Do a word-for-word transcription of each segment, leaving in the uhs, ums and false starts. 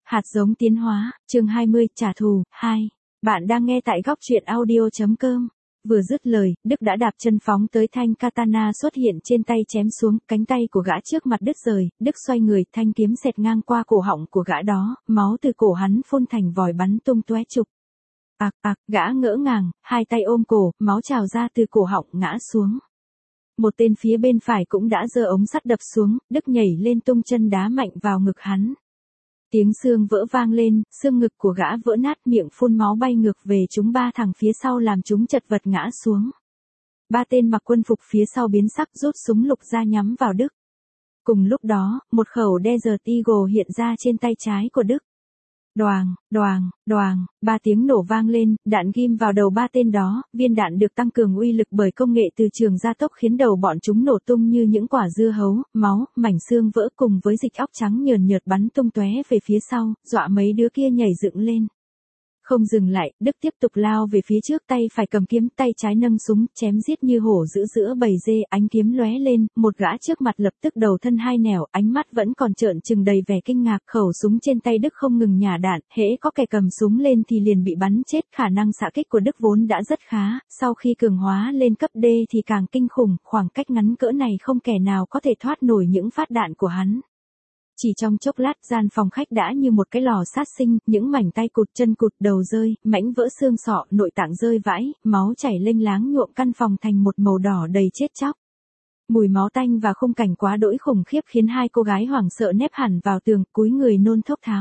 Hạt giống tiến hóa, chương hai mươi, trả thù, hai. Bạn đang nghe tại góc truyện audio.com. Vừa dứt lời, Đức đã đạp chân phóng tới thanh katana xuất hiện trên tay chém xuống, cánh tay của gã trước mặt đứt rời, Đức xoay người, thanh kiếm xẹt ngang qua cổ họng của gã đó, máu từ cổ hắn phun thành vòi bắn tung tóe trục. Ạc ạc, gã ngỡ ngàng, hai tay ôm cổ, máu trào ra từ cổ họng ngã xuống. Một tên phía bên phải cũng đã giơ ống sắt đập xuống, Đức nhảy lên tung chân đá mạnh vào ngực hắn. Tiếng xương vỡ vang lên, xương ngực của gã vỡ nát, miệng phun máu bay ngược về chúng ba thằng phía sau làm chúng chật vật ngã xuống. Ba tên mặc quân phục phía sau biến sắc rút súng lục ra nhắm vào Đức. Cùng lúc đó, một khẩu Desert Eagle hiện ra trên tay trái của Đức. Đoàng, đoàng, đoàng, ba tiếng nổ vang lên, đạn ghim vào đầu ba tên đó, viên đạn được tăng cường uy lực bởi công nghệ từ trường gia tốc khiến đầu bọn chúng nổ tung như những quả dưa hấu, máu, mảnh xương vỡ cùng với dịch óc trắng nhờn nhợt bắn tung tóe về phía sau, dọa mấy đứa kia nhảy dựng lên. Không dừng lại, Đức tiếp tục lao về phía trước, tay phải cầm kiếm, tay trái nâng súng, chém giết như hổ dữ giữa bầy dê, ánh kiếm lóe lên, một gã trước mặt lập tức đầu thân hai nẻo, ánh mắt vẫn còn trợn trừng đầy vẻ kinh ngạc, khẩu súng trên tay Đức không ngừng nhả đạn, hễ có kẻ cầm súng lên thì liền bị bắn chết, khả năng xạ kích của Đức vốn đã rất khá, sau khi cường hóa lên cấp D thì càng kinh khủng, khoảng cách ngắn cỡ này không kẻ nào có thể thoát nổi những phát đạn của hắn. Chỉ trong chốc lát, gian phòng khách đã như một cái lò sát sinh, những mảnh tay cụt, chân cụt, đầu rơi, mảnh vỡ xương sọ, nội tạng rơi vãi, máu chảy lênh láng nhuộm căn phòng thành một màu đỏ đầy chết chóc. Mùi máu tanh và khung cảnh quá đỗi khủng khiếp khiến hai cô gái hoảng sợ nép hẳn vào tường, cúi người nôn thốc tháo.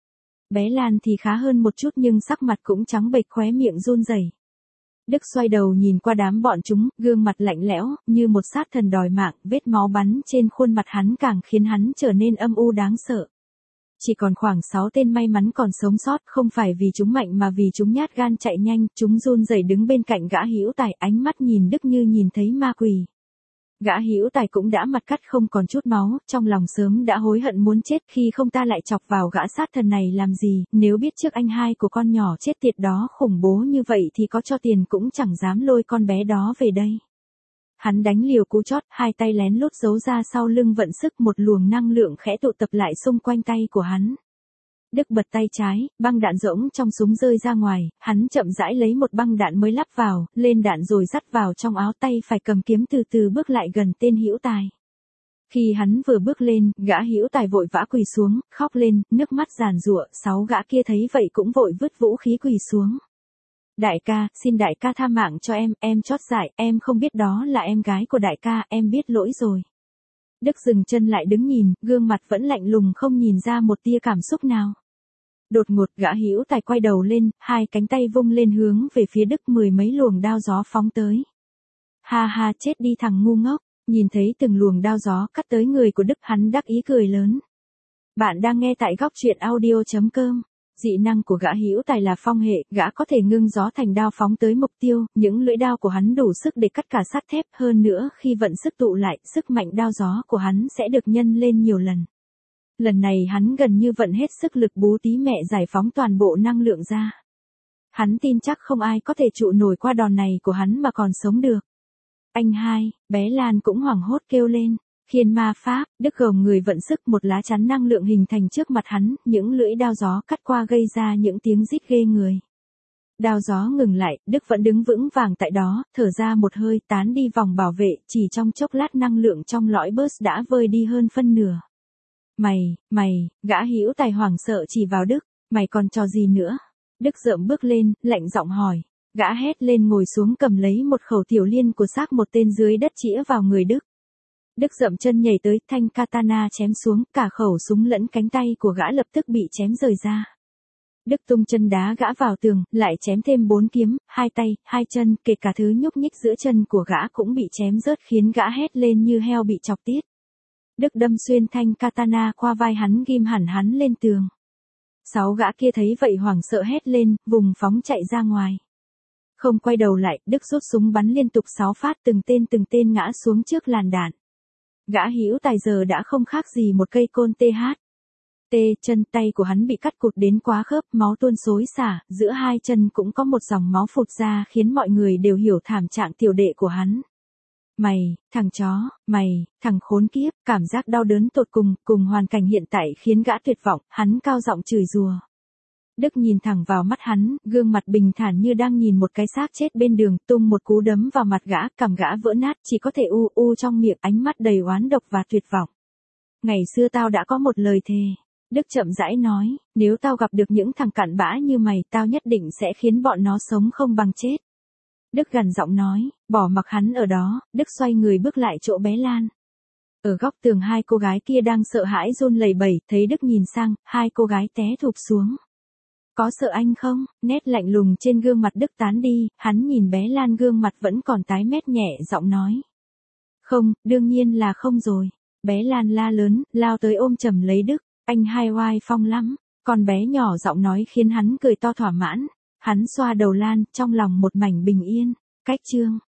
Bé Lan thì khá hơn một chút nhưng sắc mặt cũng trắng bệch, khóe miệng run rẩy. Đức xoay đầu nhìn qua đám bọn chúng, gương mặt lạnh lẽo, như một sát thần đòi mạng, vết máu bắn trên khuôn mặt hắn càng khiến hắn trở nên âm u đáng sợ. Chỉ còn khoảng sáu tên may mắn còn sống sót, không phải vì chúng mạnh mà vì chúng nhát gan chạy nhanh, chúng run rẩy đứng bên cạnh gã Hữu Tài, ánh mắt nhìn Đức như nhìn thấy ma quỷ. Gã Hữu Tài cũng đã mặt cắt không còn chút máu, trong lòng sớm đã hối hận muốn chết, khi không ta lại chọc vào gã sát thần này làm gì, nếu biết trước anh hai của con nhỏ chết tiệt đó khủng bố như vậy thì có cho tiền cũng chẳng dám lôi con bé đó về đây. Hắn đánh liều cú chót, hai tay lén lút giấu ra sau lưng vận sức, một luồng năng lượng khẽ tụ tập lại xung quanh tay của hắn. Đức bật tay trái, băng đạn rỗng trong súng rơi ra ngoài, hắn chậm rãi lấy một băng đạn mới lắp vào, lên đạn rồi dắt vào trong áo, tay phải cầm kiếm từ từ bước lại gần tên Hữu Tài. Khi hắn vừa bước lên, gã Hữu Tài vội vã quỳ xuống, khóc lên, nước mắt giàn giụa, sáu gã kia thấy vậy cũng vội vứt vũ khí quỳ xuống. Đại ca, xin đại ca tha mạng cho em, em chót dại, em không biết đó là em gái của đại ca, em biết lỗi rồi. Đức dừng chân lại đứng nhìn, gương mặt vẫn lạnh lùng không nhìn ra một tia cảm xúc nào. Đột ngột gã Hữu Tài quay đầu lên, hai cánh tay vung lên hướng về phía Đức, mười mấy luồng đao gió phóng tới. Ha ha, chết đi thằng ngu ngốc, nhìn thấy từng luồng đao gió cắt tới người của Đức, hắn đắc ý cười lớn. Bạn đang nghe tại góc truyện audio.com. Dị năng của gã Hữu Tài là phong hệ, gã có thể ngưng gió thành đao phóng tới mục tiêu, những lưỡi đao của hắn đủ sức để cắt cả sắt thép, hơn nữa khi vận sức tụ lại, sức mạnh đao gió của hắn sẽ được nhân lên nhiều lần. Lần này hắn gần như vận hết sức lực bú tí mẹ giải phóng toàn bộ năng lượng ra. Hắn tin chắc không ai có thể trụ nổi qua đòn này của hắn mà còn sống được. Anh hai, bé Lan cũng hoảng hốt kêu lên. Khiên ma pháp, Đức gồng người vận sức, một lá chắn năng lượng hình thành trước mặt hắn, những lưỡi đao gió cắt qua gây ra những tiếng rít ghê người. Đao gió ngừng lại, Đức vẫn đứng vững vàng tại đó, thở ra một hơi, tán đi vòng bảo vệ, chỉ trong chốc lát năng lượng trong lõi burst đã vơi đi hơn phân nửa. Mày, mày, gã Hữu Tài hoảng sợ chỉ vào Đức, mày còn trò gì nữa? Đức rợm bước lên, lạnh giọng hỏi. Gã hét lên ngồi xuống cầm lấy một khẩu tiểu liên của xác một tên dưới đất chĩa vào người Đức. Đức dậm chân nhảy tới, thanh katana chém xuống, cả khẩu súng lẫn cánh tay của gã lập tức bị chém rời ra. Đức tung chân đá gã vào tường, lại chém thêm bốn kiếm, hai tay, hai chân, kể cả thứ nhúc nhích giữa chân của gã cũng bị chém rớt khiến gã hét lên như heo bị chọc tiết. Đức đâm xuyên thanh katana qua vai hắn, ghim hẳn hắn lên tường. Sáu gã kia thấy vậy hoảng sợ hét lên, vùng phóng chạy ra ngoài. Không quay đầu lại, Đức rút súng bắn liên tục sáu phát, từng tên từng tên ngã xuống trước làn đạn. Gã Hữu Tài giờ đã không khác gì một cây côn tê hát. Tê, chân tay của hắn bị cắt cụt đến quá khớp, máu tuôn xối xả, giữa hai chân cũng có một dòng máu phụt ra khiến mọi người đều hiểu thảm trạng tiểu đệ của hắn. Mày, thằng chó, mày, thằng khốn kiếp, cảm giác đau đớn tột cùng, cùng hoàn cảnh hiện tại khiến gã tuyệt vọng, hắn cao giọng chửi rủa. Đức nhìn thẳng vào mắt hắn, gương mặt bình thản như đang nhìn một cái xác chết bên đường, tung một cú đấm vào mặt gã, cằm gã vỡ nát, chỉ có thể u u trong miệng, ánh mắt đầy oán độc và tuyệt vọng. Ngày xưa tao đã có một lời thề. Đức chậm rãi nói, nếu tao gặp được những thằng cặn bã như mày, tao nhất định sẽ khiến bọn nó sống không bằng chết. Đức gằn giọng nói, bỏ mặc hắn ở đó, Đức xoay người bước lại chỗ bé Lan. Ở góc tường hai cô gái kia đang sợ hãi run lẩy bẩy, thấy Đức nhìn sang, hai cô gái té thụp xuống. Có sợ anh không? Nét lạnh lùng trên gương mặt Đức tán đi, hắn nhìn bé Lan gương mặt vẫn còn tái mét nhẹ giọng nói. Không, đương nhiên là không rồi. Bé Lan la lớn, lao tới ôm chầm lấy Đức, anh hai oai phong lắm. Con bé nhỏ giọng nói khiến hắn cười to thỏa mãn. Hắn xoa đầu Lan, trong lòng một mảnh bình yên. Cách chương